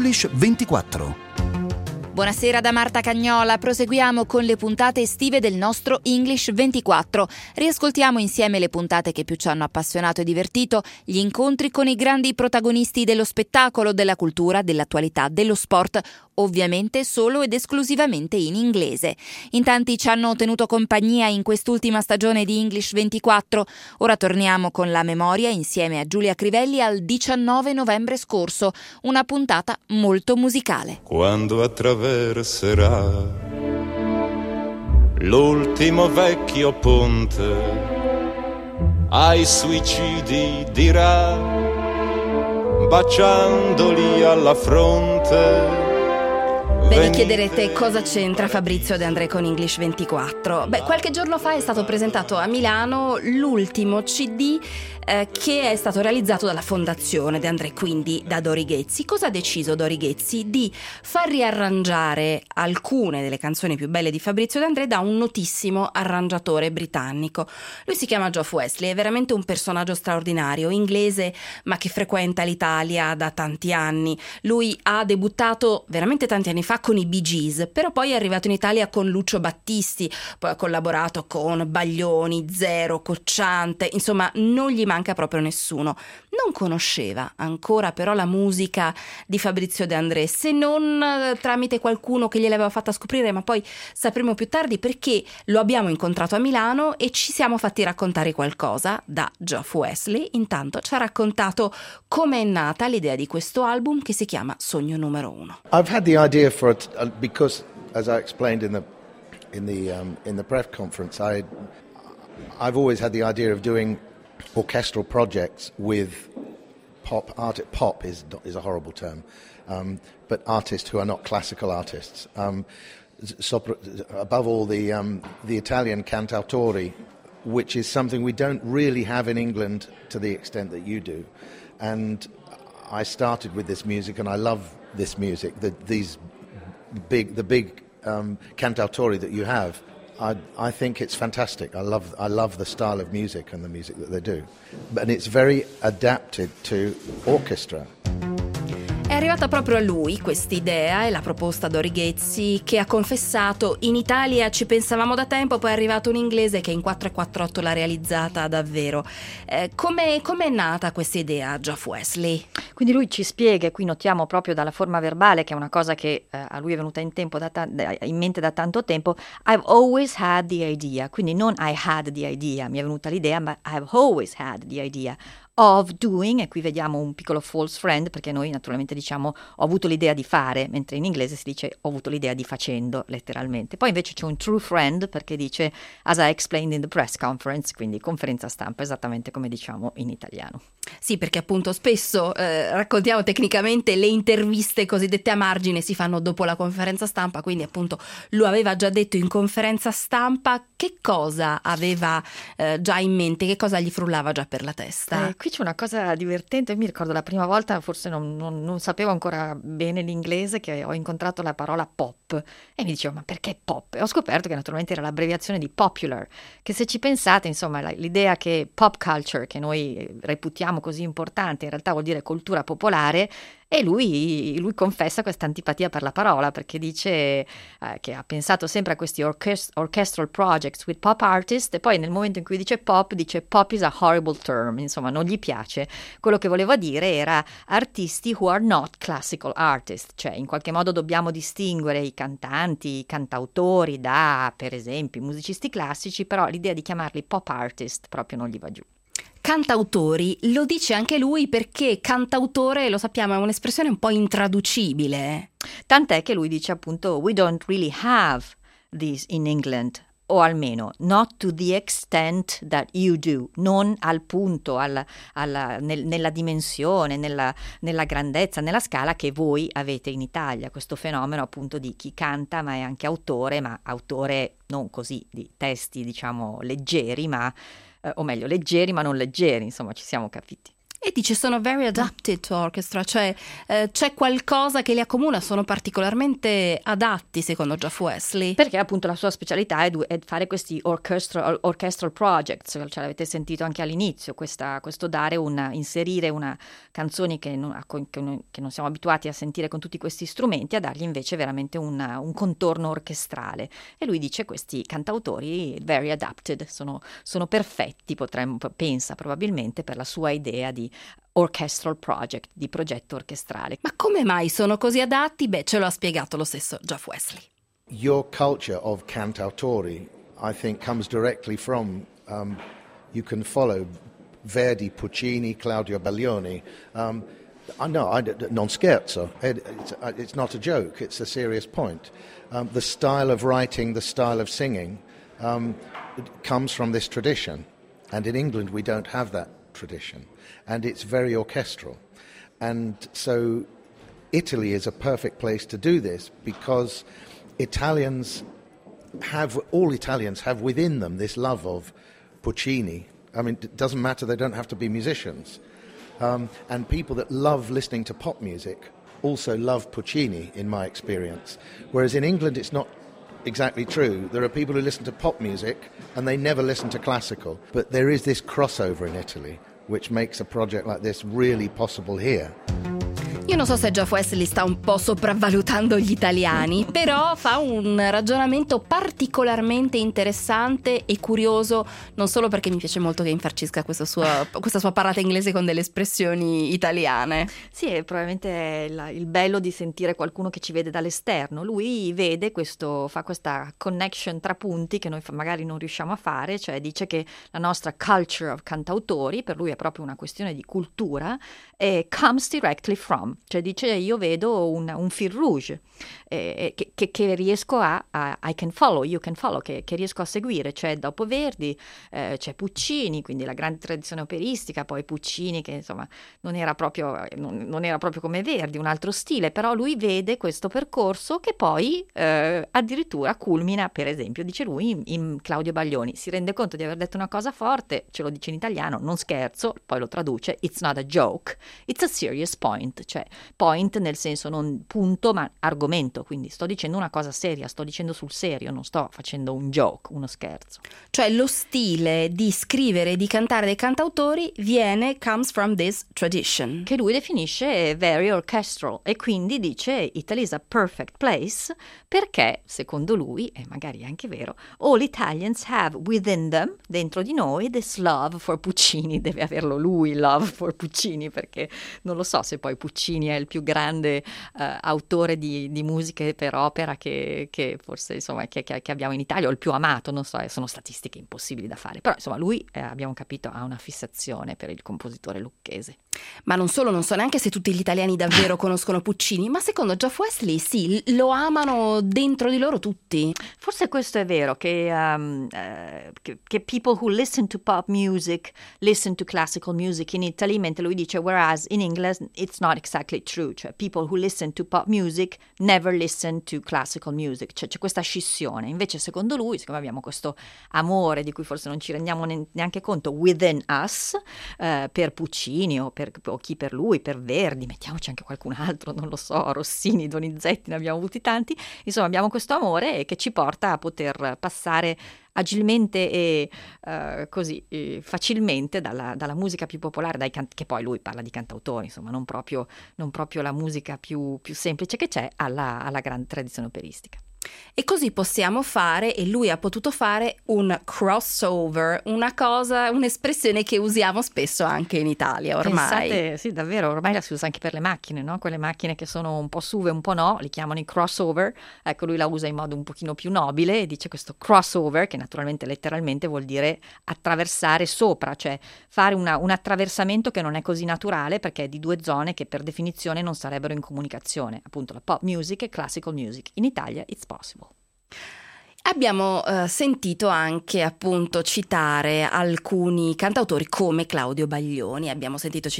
English 24. Buonasera da Marta Cagnola, proseguiamo con le puntate estive del nostro English 24. Riascoltiamo insieme le puntate che più ci hanno appassionato e divertito, gli incontri con i grandi protagonisti dello spettacolo, della cultura, dell'attualità, dello sport, ovviamente solo ed esclusivamente in inglese. In tanti ci hanno tenuto compagnia in quest'ultima stagione di English 24. Ora torniamo con la memoria insieme a Giulia Crivelli al 19 novembre scorso, una puntata molto musicale. Quando attraverserà l'ultimo vecchio ponte, ai suicidi dirà, baciandoli alla fronte. Beh, vi chiederete cosa c'entra Fabrizio De André con English 24. Qualche giorno fa è stato presentato a Milano l'ultimo CD che è stato realizzato dalla Fondazione De André, quindi da Dori Ghezzi. Cosa ha deciso Dori Ghezzi? Di far riarrangiare alcune delle canzoni più belle di Fabrizio De André da un notissimo arrangiatore britannico. Lui si chiama Geoff Wesley, è veramente un personaggio straordinario, inglese ma che frequenta l'Italia da tanti anni. Lui ha debuttato veramente tanti anni fa con i Bee Gees, però poi è arrivato in Italia con Lucio Battisti, poi ha collaborato con Baglioni, Zero, Cocciante, insomma non gli manca proprio nessuno. Non conosceva ancora però la musica di Fabrizio De André, se non tramite qualcuno che gliel'aveva fatta scoprire, ma poi sapremo più tardi perché lo abbiamo incontrato a Milano e ci siamo fatti raccontare qualcosa da Geoff Wesley. Intanto ci ha raccontato come è nata l'idea di questo album che si chiama Sogno numero 1. I've had the idea for it because, as I explained in the press conference, I've always had the idea of doing orchestral projects with pop art. Pop is a horrible term, but artists who are not classical artists. Above all, the Italian cantautori, which is something we don't really have in England to the extent that you do. And I started with this music, and I love this music. The big cantautori that you have. I think it's fantastic. I love the style of music and the music that they do, and it's very adapted to orchestra. È arrivata proprio a lui quest'idea e la proposta Dori Ghezzi, che ha confessato: in Italia ci pensavamo da tempo, poi è arrivato un inglese che in 448 l'ha realizzata davvero. Come è nata questa idea, Geoff Wesley? Quindi lui ci spiega, e qui notiamo proprio dalla forma verbale che è una cosa che a lui è venuta in mente da tanto tempo. I've always had the idea, quindi non I had the idea, mi è venuta l'idea, ma I've always had the idea of doing, e qui vediamo un piccolo false friend, perché noi naturalmente diciamo ho avuto l'idea di fare, mentre in inglese si dice ho avuto l'idea di facendo, letteralmente. Poi invece c'è un true friend, perché dice as I explained in the press conference, quindi conferenza stampa, esattamente come diciamo in italiano. Sì, perché appunto spesso raccontiamo tecnicamente le interviste cosiddette a margine si fanno dopo la conferenza stampa, quindi appunto lo aveva già detto in conferenza stampa. Che cosa aveva già in mente, che cosa gli frullava già per la testa? Qui c'è una cosa divertente. Mi ricordo la prima volta, forse non sapevo ancora bene l'inglese, che ho incontrato la parola pop e mi dicevo ma perché pop? E ho scoperto che naturalmente era l'abbreviazione di popular, che se ci pensate insomma l'idea che pop culture, che noi reputiamo così importante, in realtà vuol dire cultura popolare. E lui confessa questa antipatia per la parola, perché dice che ha pensato sempre a questi orchestral projects with pop artists, e poi nel momento in cui dice pop is a horrible term, insomma non gli piace. Quello che voleva dire era artisti who are not classical artists, cioè in qualche modo dobbiamo distinguere i cantanti, i cantautori da, per esempio, i musicisti classici, però l'idea di chiamarli pop artist proprio non gli va giù. Cantautori, lo dice anche lui, perché cantautore, lo sappiamo, è un'espressione un po' intraducibile. Tant'è che lui dice appunto we don't really have this in England, o almeno not to the extent that you do, non al punto, nella dimensione, nella grandezza, nella scala che voi avete in Italia. Questo fenomeno appunto di chi canta ma è anche autore, ma autore non così di testi diciamo leggeri, ma o meglio leggeri ma non leggeri, insomma ci siamo capiti. E dice sono very adapted to orchestra, cioè c'è qualcosa che li accomuna, sono particolarmente adatti secondo Geoff Wesley. Perché appunto la sua specialità è fare questi orchestral projects, ce l'avete sentito anche all'inizio, questo inserire una canzoni che non siamo abituati a sentire con tutti questi strumenti, a dargli invece veramente un contorno orchestrale. E lui dice questi cantautori very adapted, sono perfetti, pensa probabilmente, per la sua idea di orchestral project, di progetto orchestrale. Ma come mai sono così adatti? Beh, ce lo ha spiegato lo stesso Geoff Wesley. Your culture of cantautori, I think, comes directly from, you can follow Verdi, Puccini, Claudio Baglioni. Non scherzo, it's not a joke, it's a serious point. The style of writing, the style of singing it comes from this tradition. And in England we don't have that tradition. And it's very orchestral. And so Italy is a perfect place to do this because all Italians have within them this love of Puccini. I mean, it doesn't matter, they don't have to be musicians. And people that love listening to pop music also love Puccini, in my experience. Whereas in England it's not exactly true. There are people who listen to pop music and they never listen to classical. But there is this crossover in Italy, which makes a project like this really possible here. Io non so se Geoff Wesley sta un po' sopravvalutando gli italiani, però fa un ragionamento particolarmente interessante e curioso, non solo perché mi piace molto che infarcisca questa sua parlata inglese con delle espressioni italiane. Sì, è probabilmente il bello di sentire qualcuno che ci vede dall'esterno. Lui vede fa questa connection tra punti che noi magari non riusciamo a fare, cioè dice che la nostra culture of cantautori, per lui è proprio una questione di cultura, comes directly from. Cioè dice io vedo un fil rouge che riesco I can follow, you can follow, che riesco a seguire. Cioè dopo Verdi c'è Puccini, quindi la grande tradizione operistica, poi Puccini che insomma non era proprio come Verdi, un altro stile, però lui vede questo percorso che poi addirittura culmina, per esempio, dice lui, in Claudio Baglioni. Si rende conto di aver detto una cosa forte, ce lo dice in italiano, non scherzo, poi lo traduce, it's not a joke, it's a serious point, cioè point nel senso non punto ma argomento, quindi sto dicendo una cosa seria, sto dicendo sul serio, non sto facendo un joke, uno scherzo. Cioè lo stile di scrivere e di cantare dei cantautori comes from this tradition, che lui definisce very orchestral, e quindi dice Italy is a perfect place perché secondo lui, e magari è anche vero, all Italians have within them, dentro di noi, this love for Puccini. Deve averlo lui, love for Puccini, perché non lo so se poi Puccini è il più grande autore di musiche per opera che forse insomma che abbiamo in Italia, o il più amato, non so, sono statistiche impossibili da fare, però insomma lui abbiamo capito ha una fissazione per il compositore lucchese. Ma non solo, non so neanche se tutti gli italiani davvero conoscono Puccini, ma secondo Geoff Wesley sì, lo amano dentro di loro tutti. Forse questo è vero, che people who listen to pop music listen to classical music in Italy, mentre lui dice whereas in England it's not exactly true, cioè people who listen to pop music never listen to classical music, cioè c'è questa scissione. Invece secondo lui, siccome abbiamo questo amore di cui forse non ci rendiamo neanche conto within us, per Puccini o chi per lui, per Verdi, mettiamoci anche qualcun altro, non lo so, Rossini, Donizetti, ne abbiamo avuti tanti, insomma abbiamo questo amore che ci porta a poter passare agilmente e così facilmente dalla musica più popolare, che poi lui parla di cantautori, insomma non proprio la musica più semplice che c'è, alla grande tradizione operistica. E così possiamo fare, e lui ha potuto fare, un crossover, un'espressione che usiamo spesso anche in Italia ormai. Pensate, sì, davvero, ormai la si usa anche per le macchine, no? Quelle macchine che sono un po' SUV e un po' no, li chiamano i crossover. Ecco, lui la usa in modo un pochino più nobile e dice questo crossover, che naturalmente letteralmente vuol dire attraversare sopra, cioè fare un attraversamento che non è così naturale perché è di due zone che per definizione non sarebbero in comunicazione, appunto la pop music e classical music. In Italia it's possible. Abbiamo sentito anche appunto citare alcuni cantautori come Claudio Baglioni, abbiamo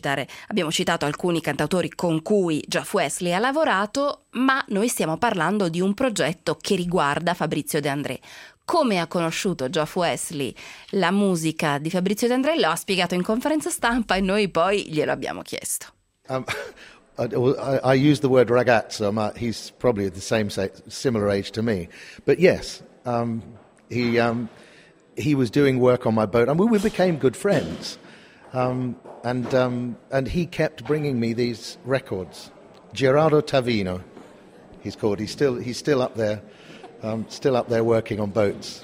citato alcuni cantautori con cui Geoff Wesley ha lavorato, ma noi stiamo parlando di un progetto che riguarda Fabrizio De André. come ha conosciuto Geoff Wesley la musica di Fabrizio De André, lo ha spiegato in conferenza stampa e noi poi glielo abbiamo chiesto. I use the word ragazzo, ma he's probably the similar age to me. But yes, he was doing work on my boat, and we became good friends. And he kept bringing me these records. Gerardo Tavino, he's called. He's still up there working on boats.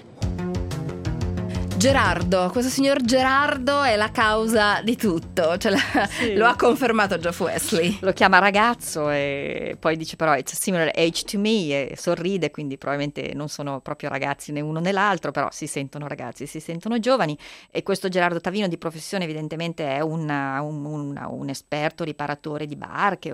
Gerardo, questo signor Gerardo è la causa di tutto, sì. Lo ha confermato Geoff Wesley. Lo chiama ragazzo e poi dice però it's a similar age to me, e sorride, quindi probabilmente non sono proprio ragazzi né uno né l'altro, però si sentono ragazzi, si sentono giovani. E questo Gerardo Tavino di professione evidentemente è un esperto riparatore di barche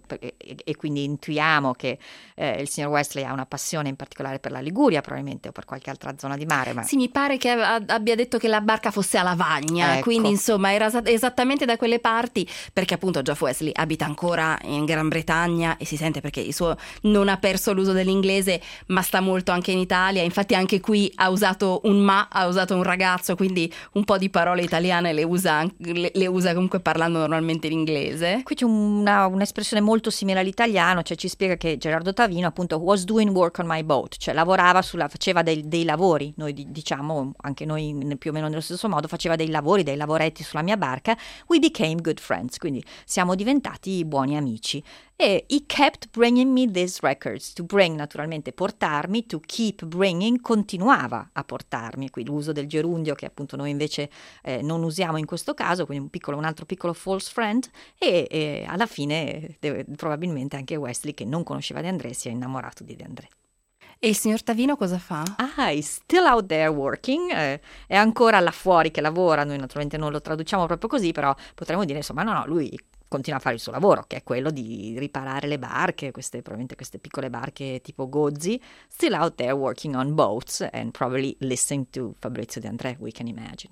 e quindi intuiamo che il signor Wesley ha una passione in particolare per la Liguria probabilmente, o per qualche altra zona di mare. Ma... Sì, mi pare che abbia detto che la barca fosse a Lavagna, ecco. Quindi insomma era esattamente da quelle parti, perché appunto Geoff Wesley abita ancora in Gran Bretagna e si sente perché il suo non ha perso l'uso dell'inglese, ma sta molto anche in Italia. Infatti anche qui ha usato ha usato un ragazzo, quindi un po' di parole italiane le usa comunque parlando normalmente l'inglese. Qui c'è un'espressione molto simile all'italiano, cioè ci spiega che Gerardo Tavino appunto was doing work on my boat, cioè lavorava faceva dei lavori, noi diciamo anche noi più o meno nello stesso modo, faceva dei lavoretti sulla mia barca. We became good friends, quindi siamo diventati buoni amici. E he kept bringing me these records. To bring naturalmente portarmi, to keep bringing continuava a portarmi, qui l'uso del gerundio che appunto noi invece non usiamo in questo caso, quindi un altro piccolo false friend, e alla fine probabilmente anche Wesley, che non conosceva De André, si è innamorato di De André. E il signor Tavino cosa fa? He's still out there working, è ancora là fuori che lavora. Noi naturalmente non lo traduciamo proprio così, però potremmo dire insomma no, lui continua a fare il suo lavoro, che è quello di riparare le barche, probabilmente queste piccole barche tipo Gozzi. Still out there working on boats and probably listening to Fabrizio De André, we can imagine.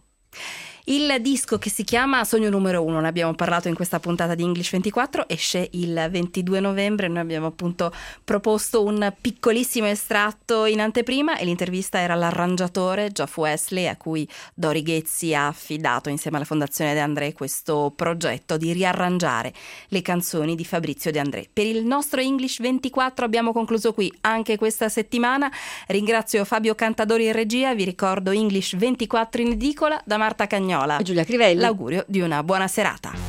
Il disco, che si chiama Sogno numero 1, ne abbiamo parlato in questa puntata di English 24, esce il 22 novembre. Noi abbiamo appunto proposto un piccolissimo estratto in anteprima e l'intervista era all'arrangiatore Geoff Wesley, a cui Dori Ghezzi ha affidato insieme alla Fondazione De André questo progetto di riarrangiare le canzoni di Fabrizio De André. Per il nostro English 24 abbiamo concluso qui anche questa settimana. Ringrazio Fabio Cantadori in regia, vi ricordo English 24 in edicola da Marta Cagnola e Giulia Crivelli. L'augurio di una buona serata.